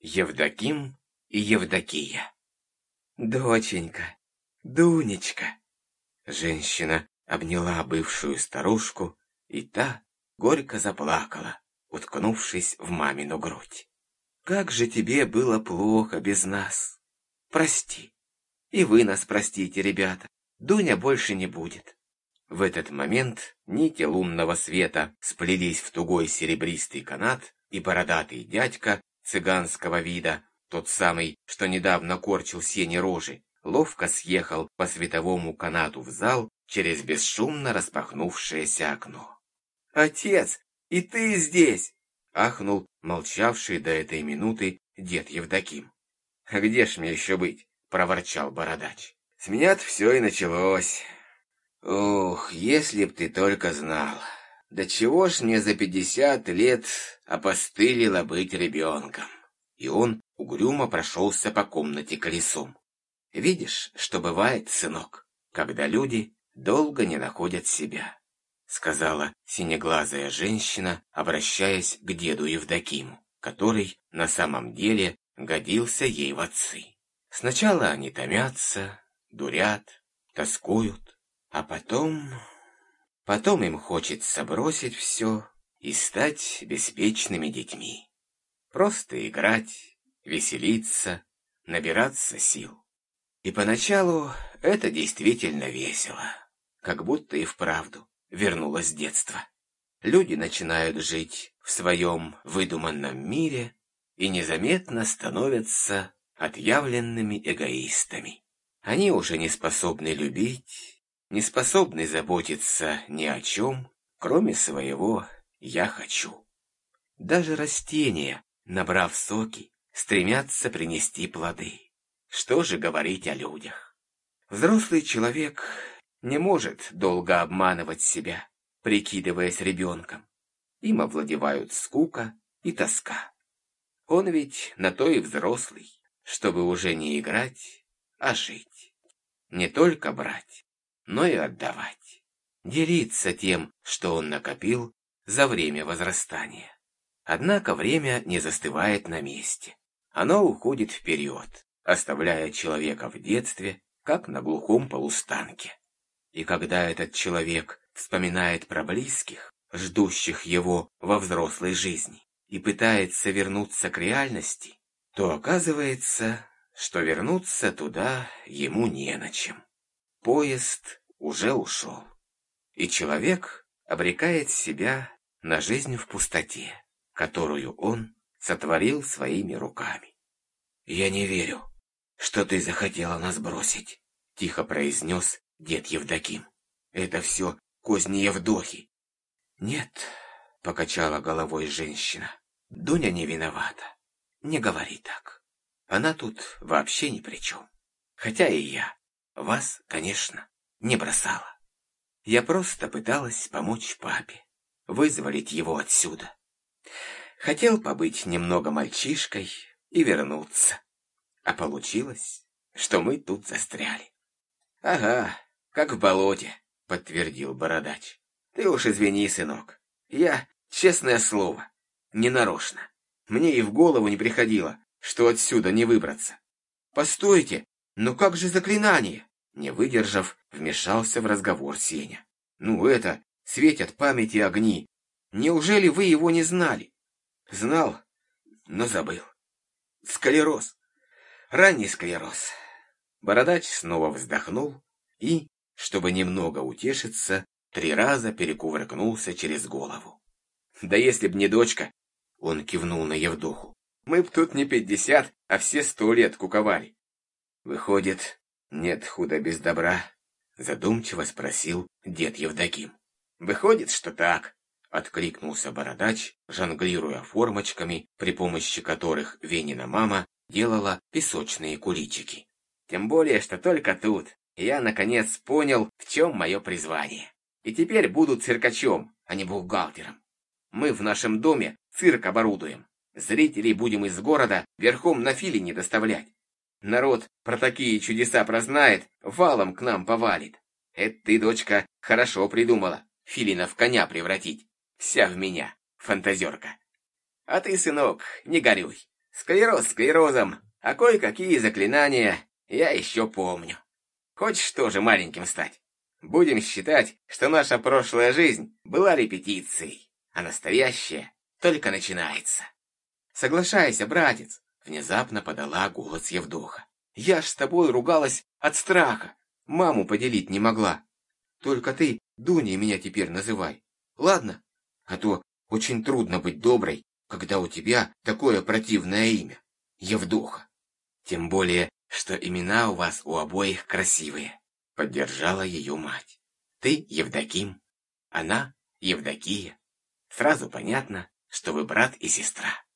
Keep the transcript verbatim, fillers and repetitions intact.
Евдоким и Евдокия. «Доченька, Дунечка!» Женщина обняла бывшую старушку, и та горько заплакала, уткнувшись в мамину грудь. «Как же тебе было плохо без нас! Прости! И вы нас простите, ребята, Дуня больше не будет!» В этот момент нити лунного света сплелись в тугой серебристый канат, и бородатый дядька цыганского вида, тот самый, что недавно корчил сени рожи, ловко съехал по световому канату в зал через бесшумно распахнувшееся окно. «Отец, и ты здесь!» — ахнул молчавший до этой минуты дед Евдоким. «А где ж мне еще быть?» — проворчал бородач. «С меня-то все и началось. Ох, если б ты только знал, да чего ж мне за пятьдесят лет опостылило быть ребенком?» И он угрюмо прошелся по комнате колесом. «Видишь, что бывает, сынок, когда люди долго не находят себя», — сказала синеглазая женщина, обращаясь к деду Евдокиму, который на самом деле годился ей в отцы. «Сначала они томятся, дурят, тоскуют, а потом... Потом им хочется бросить все и стать беспечными детьми. Просто играть, веселиться, набираться сил. И поначалу это действительно весело, как будто и вправду вернулось детство. Люди начинают жить в своем выдуманном мире и незаметно становятся отъявленными эгоистами. Они уже не способны любить, не способны заботиться ни о чем, кроме своего «я хочу». Даже растения, набрав соки, стремятся принести плоды. Что же говорить о людях? Взрослый человек не может долго обманывать себя, прикидываясь ребенком. Им овладевают скука и тоска. Он ведь на то и взрослый, чтобы уже не играть, а жить. Не только брать, но и отдавать. Делиться тем, что он накопил за время возрастания. Однако время не застывает на месте. Оно уходит вперед, оставляя человека в детстве, как на глухом полустанке. И когда этот человек вспоминает про близких, ждущих его во взрослой жизни, и пытается вернуться к реальности, то оказывается, что вернуться туда ему не на чем. Поезд уже ушел, и человек обрекает себя на жизнь в пустоте, которую он сотворил своими руками. «Я не верю, что ты захотела нас бросить», — тихо произнес дед Евдоким. «Это все козни Евдохи». «Нет», — покачала головой женщина, — «Дуня не виновата. Не говори так. Она тут вообще ни при чем. Хотя и я вас, конечно, не бросала. Я просто пыталась помочь папе, вызволить его отсюда. Хотел побыть немного мальчишкой и вернуться. А получилось, что мы тут застряли». «Ага, как в болоте», — подтвердил бородач. «Ты уж извини, сынок. Я, честное слово, ненарочно. Мне и в голову не приходило, что отсюда не выбраться». «Постойте, ну как же заклинание?» Не выдержав, вмешался в разговор Сеня. «Ну это, светят памяти огни. Неужели вы его не знали?» «Знал, но забыл. Склероз. Ранний склероз». Бородач снова вздохнул и, чтобы немного утешиться, три раза перекувыркнулся через голову. «Да если б не дочка», — он кивнул на Евдоху, — «мы б тут не пятьдесят, а все сто лет куковали». «Выходит, нет худа без добра?» — задумчиво спросил дед Евдоким. «Выходит, что так», — откликнулся бородач, жонглируя формочками, при помощи которых Венина мама делала песочные куличики. «Тем более, что только тут я, наконец, понял, в чем мое призвание. И теперь буду циркачом, а не бухгалтером. Мы в нашем доме цирк оборудуем. Зрителей будем из города верхом на филине доставлять. Народ про такие чудеса прознает, валом к нам повалит. Это ты, дочка, хорошо придумала, филина в коня превратить. Вся в меня, фантазерка. А ты, сынок, не горюй. Склероз склерозом, а кое-какие заклинания я еще помню. Хочешь тоже маленьким стать? Будем считать, что наша прошлая жизнь была репетицией, а настоящая только начинается. Соглашайся, братец, внезапно подала голос Евдоха. Я ж с тобой ругалась от страха, маму поделить не могла. Только ты Дуней меня теперь называй, ладно? А то очень трудно быть доброй, когда у тебя такое противное имя — Евдоха. Тем более, что имена у вас у обоих красивые, поддержала ее мать. Ты Евдоким, она Евдокия. Сразу понятно, что вы брат и сестра.